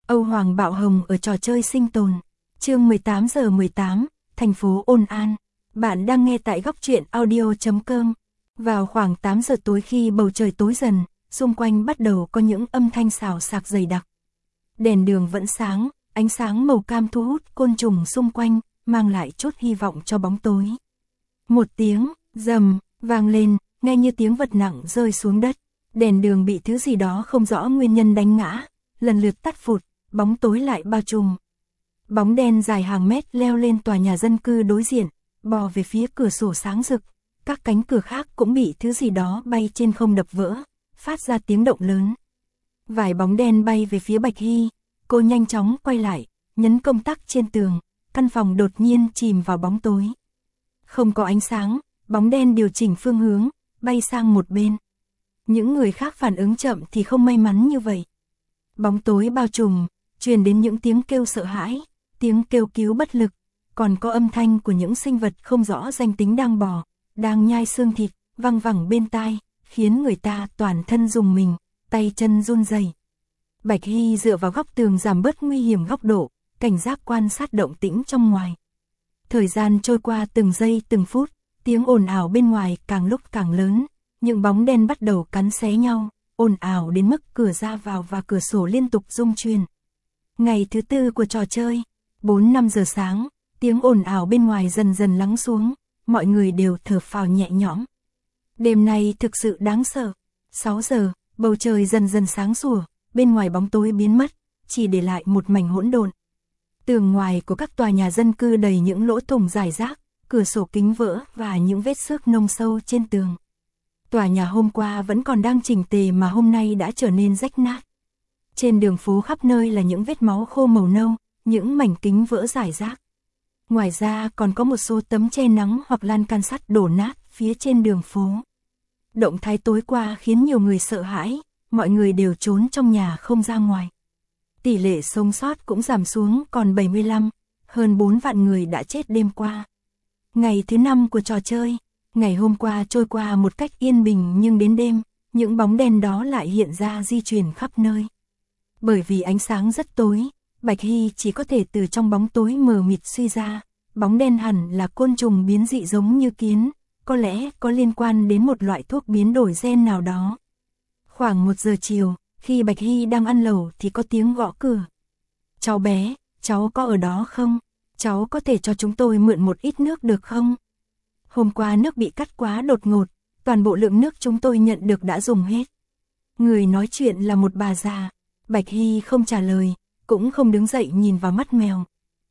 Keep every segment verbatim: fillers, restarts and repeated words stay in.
Âu Hoàng Bạo Hồng ở trò chơi sinh tồn. Chương mười tám giờ mười tám, thành phố Ôn An. Bạn đang nghe tại góc truyện audio chấm com. Vào khoảng tám giờ tối khi bầu trời tối dần, xung quanh bắt đầu có những âm thanh xào xạc dày đặc. Đèn đường vẫn sáng, ánh sáng màu cam thu hút côn trùng xung quanh, mang lại chút hy vọng cho bóng tối. Một tiếng rầm vang lên, nghe như tiếng vật nặng rơi xuống đất. Đèn đường bị thứ gì đó không rõ nguyên nhân đánh ngã, lần lượt tắt phụt, bóng tối lại bao trùm. Bóng đen dài hàng mét leo lên tòa nhà dân cư đối diện, bò về phía cửa sổ sáng rực. Các cánh cửa khác cũng bị thứ gì đó bay trên không đập vỡ, phát ra tiếng động lớn. Vài bóng đen bay về phía Bạch Hy, cô nhanh chóng quay lại, nhấn công tắc trên tường, căn phòng đột nhiên chìm vào bóng tối. Không có ánh sáng, bóng đen điều chỉnh phương hướng, bay sang một bên. Những người khác phản ứng chậm thì không may mắn như vậy. Bóng tối bao trùm, truyền đến những tiếng kêu sợ hãi, tiếng kêu cứu bất lực, còn có âm thanh của những sinh vật không rõ danh tính đang bò, đang nhai xương thịt, văng vẳng bên tai, khiến người ta toàn thân rùng mình, tay chân run rẩy. Bạch Hy dựa vào góc tường giảm bớt nguy hiểm góc độ, cảnh giác quan sát động tĩnh trong ngoài. Thời gian trôi qua từng giây từng phút, tiếng ồn ào bên ngoài càng lúc càng lớn, những bóng đen bắt đầu cắn xé nhau, ồn ào đến mức cửa ra vào và cửa sổ liên tục rung chuyển. Ngày thứ tư của trò chơi, bốn năm giờ sáng, tiếng ồn ào bên ngoài dần dần lắng xuống, mọi người đều thở phào nhẹ nhõm. Đêm nay thực sự đáng sợ. sáu giờ, bầu trời dần dần sáng sủa, bên ngoài bóng tối biến mất, chỉ để lại một mảnh hỗn độn. Tường ngoài của các tòa nhà dân cư đầy những lỗ thủng rải rác, cửa sổ kính vỡ và những vết xước nông sâu trên tường. Tòa nhà hôm qua vẫn còn đang chỉnh tề mà hôm nay đã trở nên rách nát. Trên đường phố khắp nơi là những vết máu khô màu nâu, những mảnh kính vỡ rải rác. Ngoài ra còn có một số tấm che nắng hoặc lan can sắt đổ nát phía trên đường phố. Động thái tối qua khiến nhiều người sợ hãi, mọi người đều trốn trong nhà không ra ngoài. Tỷ lệ sống sót cũng giảm xuống còn bảy mươi lăm, hơn bốn vạn người đã chết đêm qua. Ngày thứ năm của trò chơi, ngày hôm qua trôi qua một cách yên bình nhưng đến đêm, những bóng đen đó lại hiện ra di chuyển khắp nơi. Bởi vì ánh sáng rất tối, Bạch Hy chỉ có thể từ trong bóng tối mờ mịt suy ra, bóng đen hẳn là côn trùng biến dị giống như kiến, có lẽ có liên quan đến một loại thuốc biến đổi gen nào đó. Khoảng một giờ chiều, khi Bạch Hy đang ăn lẩu thì có tiếng gõ cửa. Cháu bé, cháu có ở đó không? Cháu có thể cho chúng tôi mượn một ít nước được không? Hôm qua nước bị cắt quá đột ngột, toàn bộ lượng nước chúng tôi nhận được đã dùng hết. Người nói chuyện là một bà già. Bạch Hy không trả lời, cũng không đứng dậy nhìn vào mắt mèo.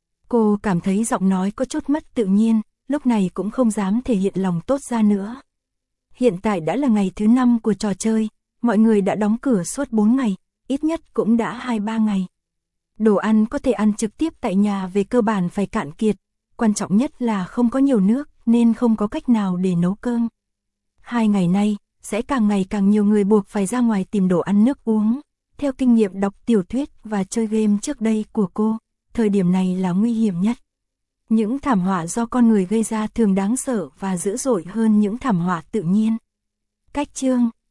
Cô cảm thấy giọng nói có chút mất tự nhiên, lúc này cũng không dám thể hiện lòng tốt ra nữa. Hiện tại đã là ngày thứ năm của trò chơi, mọi người đã đóng cửa suốt bốn ngày, ít nhất cũng đã hai ba ngày. Đồ ăn có thể ăn trực tiếp tại nhà về cơ bản phải cạn kiệt, quan trọng nhất là không có nhiều nước nên không có cách nào để nấu cơm. Hai ngày nay, sẽ càng ngày càng nhiều người buộc phải ra ngoài tìm đồ ăn nước uống. Theo kinh nghiệm đọc tiểu thuyết và chơi game trước đây của cô, thời điểm này là nguy hiểm nhất. Những thảm họa do con người gây ra thường đáng sợ và dữ dội hơn những thảm họa tự nhiên. Cách chương